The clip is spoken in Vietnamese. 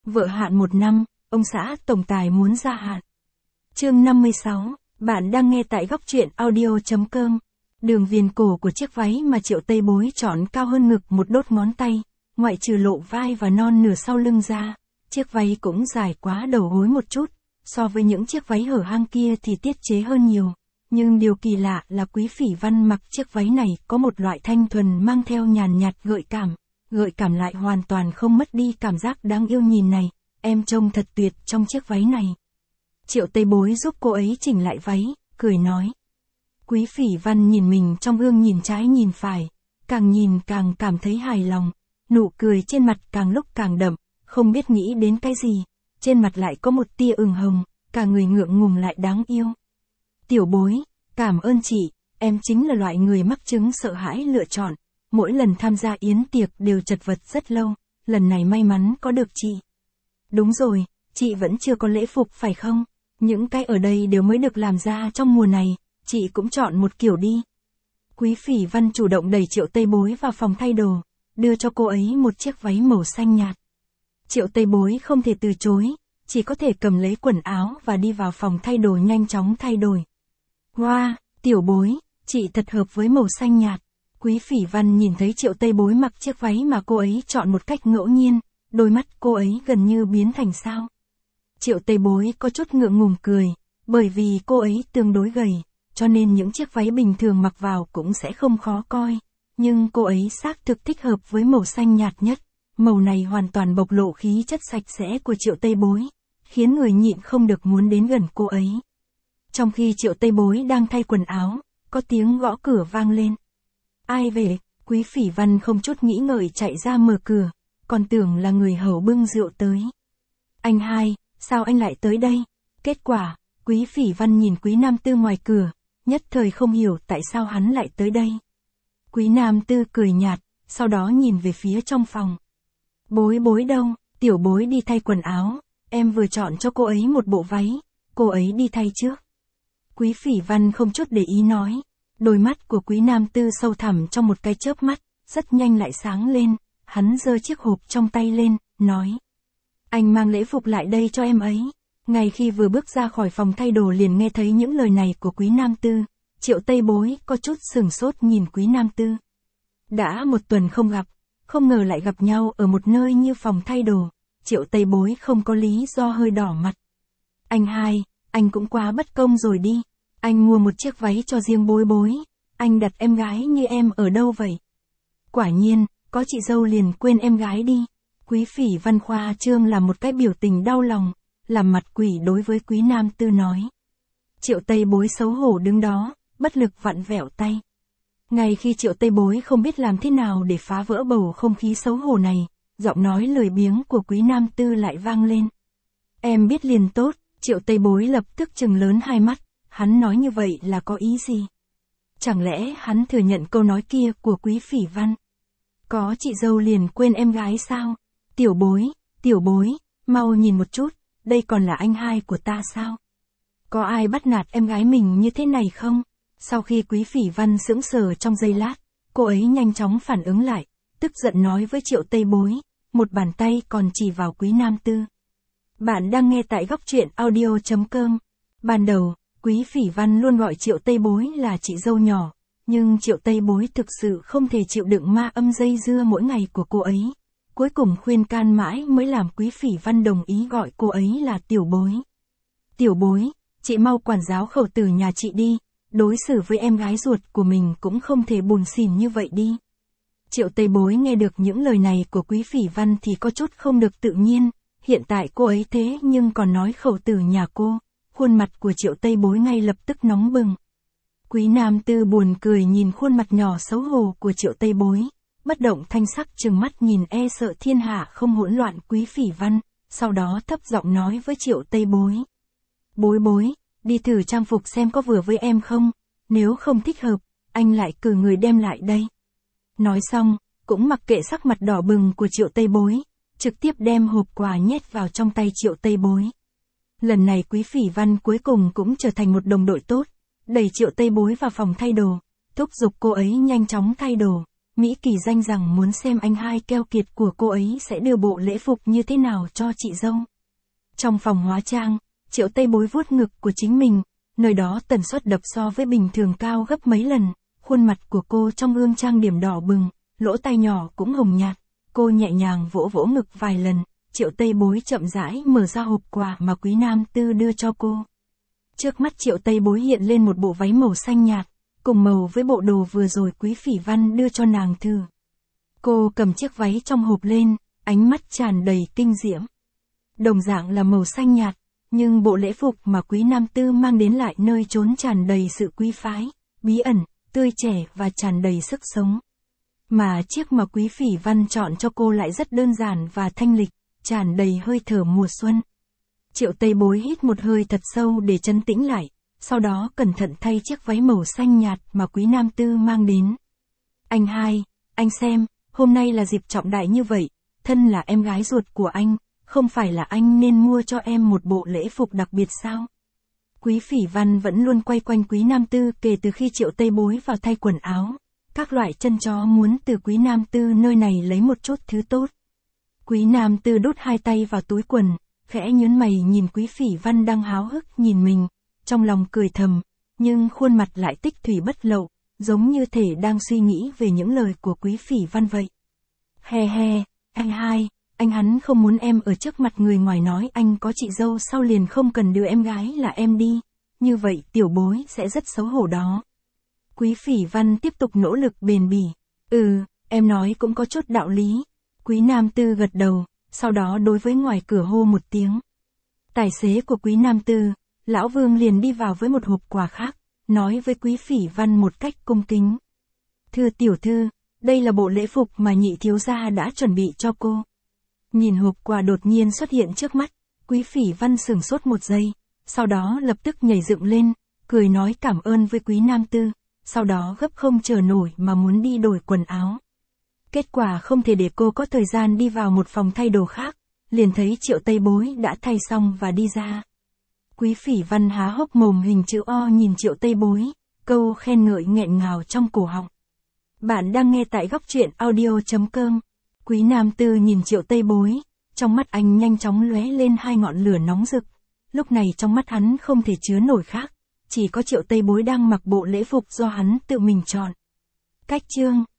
Vợ hạn 1 năm, ông xã tổng tài muốn gia hạn. Chương 56, bạn đang nghe tại góc truyện audio.com. Đường viền cổ của chiếc váy mà Triệu Tây Bối chọn cao hơn ngực một đốt ngón tay, ngoại trừ lộ vai và non nửa sau lưng ra. Chiếc váy cũng dài quá đầu gối một chút, so với những chiếc váy hở hang kia thì tiết chế hơn nhiều. Nhưng điều kỳ lạ là Quý Phỉ Văn mặc chiếc váy này có một loại thanh thuần mang theo nhàn nhạt gợi cảm lại hoàn toàn không mất đi cảm giác đáng yêu. Nhìn này, em trông thật tuyệt trong chiếc váy này. Triệu Tây Bối giúp cô ấy chỉnh lại váy, cười nói. Quý Phỉ Văn nhìn mình trong gương, nhìn trái nhìn phải, càng nhìn càng cảm thấy hài lòng, nụ cười trên mặt càng lúc càng đậm, không biết nghĩ đến cái gì, trên mặt lại có một tia ửng hồng, cả người ngượng ngùng lại đáng yêu. Tiểu Bối, cảm ơn chị, em chính là loại người mắc chứng sợ hãi lựa chọn, mỗi lần tham gia yến tiệc đều chật vật rất lâu, lần này may mắn có được chị. Đúng rồi, chị vẫn chưa có lễ phục phải không? Những cái ở đây đều mới được làm ra trong mùa này, chị cũng chọn một kiểu đi. Quý Phỉ Văn chủ động đẩy Triệu Tây Bối vào phòng thay đồ, đưa cho cô ấy một chiếc váy màu xanh nhạt. Triệu Tây Bối không thể từ chối, chỉ có thể cầm lấy quần áo và đi vào phòng thay đồ nhanh chóng thay đổi. Wow, Tiểu Bối, chị thật hợp với màu xanh nhạt. Quý Phỉ Văn nhìn thấy Triệu Tây Bối mặc chiếc váy mà cô ấy chọn một cách ngẫu nhiên, đôi mắt cô ấy gần như biến thành sao. Triệu Tây Bối có chút ngượng ngùng cười, bởi vì cô ấy tương đối gầy, cho nên những chiếc váy bình thường mặc vào cũng sẽ không khó coi. Nhưng cô ấy xác thực thích hợp với màu xanh nhạt nhất, màu này hoàn toàn bộc lộ khí chất sạch sẽ của Triệu Tây Bối, khiến người nhịn không được muốn đến gần cô ấy. Trong khi Triệu Tây Bối đang thay quần áo, có tiếng gõ cửa vang lên. Ai về? Quý Phỉ Văn không chút nghĩ ngợi chạy ra mở cửa, còn tưởng là người hầu bưng rượu tới. Anh hai, sao anh lại tới đây? Kết quả, Quý Phỉ Văn nhìn Quý Nam Tư ngoài cửa, nhất thời không hiểu tại sao hắn lại tới đây. Quý Nam Tư cười nhạt, sau đó nhìn về phía trong phòng. Bối Bối đâu? Tiểu Bối đi thay quần áo, em vừa chọn cho cô ấy một bộ váy, cô ấy đi thay trước. Quý Phỉ Văn không chút để ý nói. Đôi mắt của Quý Nam Tư sâu thẳm trong một cái chớp mắt, rất nhanh lại sáng lên, hắn giơ chiếc hộp trong tay lên, nói. Anh mang lễ phục lại đây cho em ấy. Ngay khi vừa bước ra khỏi phòng thay đồ liền nghe thấy những lời này của Quý Nam Tư, Triệu Tây Bối có chút sửng sốt nhìn Quý Nam Tư. Đã một tuần không gặp, không ngờ lại gặp nhau ở một nơi như phòng thay đồ, Triệu Tây Bối không có lý do hơi đỏ mặt. Anh hai, anh cũng quá bất công rồi đi. Anh mua một chiếc váy cho riêng Bối Bối, anh đặt em gái như em ở đâu vậy? Quả nhiên, có chị dâu liền quên em gái đi. Quý Phỉ Văn khoa trương làm một cái biểu tình đau lòng, làm mặt quỷ đối với Quý Nam Tư nói. Triệu Tây Bối xấu hổ đứng đó, bất lực vặn vẹo tay. Ngay khi Triệu Tây Bối không biết làm thế nào để phá vỡ bầu không khí xấu hổ này, giọng nói lười biếng của Quý Nam Tư lại vang lên. Em biết liền tốt. Triệu Tây Bối lập tức trừng lớn hai mắt. Hắn nói như vậy là có ý gì? Chẳng lẽ hắn thừa nhận câu nói kia của Quý Phỉ Văn? Có chị dâu liền quên em gái sao? Tiểu Bối, mau nhìn một chút, đây còn là anh hai của ta sao? Có ai bắt nạt em gái mình như thế này không? Sau khi Quý Phỉ Văn sững sờ trong giây lát, cô ấy nhanh chóng phản ứng lại, tức giận nói với Triệu Tây Bối, một bàn tay còn chỉ vào Quý Nam Tư. Bạn đang nghe tại góc truyện audio.com. Ban đầu, Quý Phỉ Văn luôn gọi Triệu Tây Bối là chị dâu nhỏ, nhưng Triệu Tây Bối thực sự không thể chịu đựng ma âm dây dưa mỗi ngày của cô ấy. Cuối cùng khuyên can mãi mới làm Quý Phỉ Văn đồng ý gọi cô ấy là Tiểu Bối. Tiểu Bối, chị mau quản giáo khẩu từ nhà chị đi, đối xử với em gái ruột của mình cũng không thể bùn xỉn như vậy đi. Triệu Tây Bối nghe được những lời này của Quý Phỉ Văn thì có chút không được tự nhiên, hiện tại cô ấy thế nhưng còn nói khẩu từ nhà cô. Khuôn mặt của Triệu Tây Bối ngay lập tức nóng bừng. Quý Nam Tư buồn cười nhìn khuôn mặt nhỏ xấu hổ của Triệu Tây Bối, bất động thanh sắc trừng mắt nhìn e sợ thiên hạ không hỗn loạn Quý Phỉ Văn, sau đó thấp giọng nói với Triệu Tây Bối. Bối Bối, đi thử trang phục xem có vừa với em không, nếu không thích hợp, anh lại cử người đem lại đây. Nói xong, cũng mặc kệ sắc mặt đỏ bừng của Triệu Tây Bối, trực tiếp đem hộp quà nhét vào trong tay Triệu Tây Bối. Lần này Quý Phỉ Văn cuối cùng cũng trở thành một đồng đội tốt, đẩy Triệu Tây Bối vào phòng thay đồ, thúc giục cô ấy nhanh chóng thay đồ, Mỹ kỳ danh rằng muốn xem anh hai keo kiệt của cô ấy sẽ đưa bộ lễ phục như thế nào cho chị dâu. Trong phòng hóa trang, Triệu Tây Bối vuốt ngực của chính mình, nơi đó tần suất đập so với bình thường cao gấp mấy lần, khuôn mặt của cô trong gương trang điểm đỏ bừng, lỗ tai nhỏ cũng hồng nhạt, cô nhẹ nhàng vỗ vỗ ngực vài lần, Triệu Tây Bối chậm rãi mở ra hộp quà mà Quý Nam Tư đưa cho cô. Trước mắt Triệu Tây Bối hiện lên một bộ váy màu xanh nhạt, cùng màu với bộ đồ vừa rồi Quý Phỉ Văn đưa cho nàng thử. Cô cầm chiếc váy trong hộp lên, ánh mắt tràn đầy kinh diễm. Đồng dạng là màu xanh nhạt, nhưng bộ lễ phục mà Quý Nam Tư mang đến lại nơi trốn tràn đầy sự quý phái, bí ẩn, tươi trẻ và tràn đầy sức sống. Mà chiếc mà Quý Phỉ Văn chọn cho cô lại rất đơn giản và thanh lịch, tràn đầy hơi thở mùa xuân. Triệu Tây Bối hít một hơi thật sâu để trấn tĩnh lại, sau đó cẩn thận thay chiếc váy màu xanh nhạt mà Quý Nam Tư mang đến. Anh hai, anh xem, hôm nay là dịp trọng đại như vậy, thân là em gái ruột của anh, không phải là anh nên mua cho em một bộ lễ phục đặc biệt sao? Quý Phỉ Văn vẫn luôn quay quanh Quý Nam Tư kể từ khi Triệu Tây Bối vào thay quần áo. Các loại chân chó muốn từ Quý Nam Tư nơi này lấy một chút thứ tốt. Quý Nam Tư đút hai tay vào túi quần, khẽ nhướng mày nhìn Quý Phỉ Văn đang háo hức nhìn mình, trong lòng cười thầm, nhưng khuôn mặt lại tích thủy bất lậu, giống như thể đang suy nghĩ về những lời của Quý Phỉ Văn vậy. He he, anh hai, anh hắn không muốn em ở trước mặt người ngoài nói anh có chị dâu sau liền không cần đưa em gái là em đi, như vậy tiểu bối sẽ rất xấu hổ đó. Quý Phỉ Văn tiếp tục nỗ lực bền bỉ. Em nói cũng có chút đạo lý. Quý Nam Tư gật đầu, sau đó đối với ngoài cửa hô một tiếng. Tài xế của Quý Nam Tư, Lão Vương liền đi vào với một hộp quà khác, nói với Quý Phỉ Văn một cách cung kính. Thưa tiểu thư, đây là bộ lễ phục mà nhị thiếu gia đã chuẩn bị cho cô. Nhìn hộp quà đột nhiên xuất hiện trước mắt, Quý Phỉ Văn sửng sốt một giây, sau đó lập tức nhảy dựng lên, cười nói cảm ơn với Quý Nam Tư, sau đó gấp không chờ nổi mà muốn đi đổi quần áo. Kết quả không thể để cô có thời gian đi vào một phòng thay đồ khác, liền thấy Triệu Tây Bối đã thay xong và đi ra. Quý Phỉ Văn há hốc mồm hình chữ O nhìn Triệu Tây Bối, câu khen ngợi nghẹn ngào trong cổ họng. Bạn đang nghe tại góc truyện audio.com. Quý Nam Tư nhìn Triệu Tây Bối, trong mắt anh nhanh chóng lóe lên hai ngọn lửa nóng rực. Lúc này trong mắt hắn không thể chứa nổi khác, chỉ có Triệu Tây Bối đang mặc bộ lễ phục do hắn tự mình chọn. Cách chương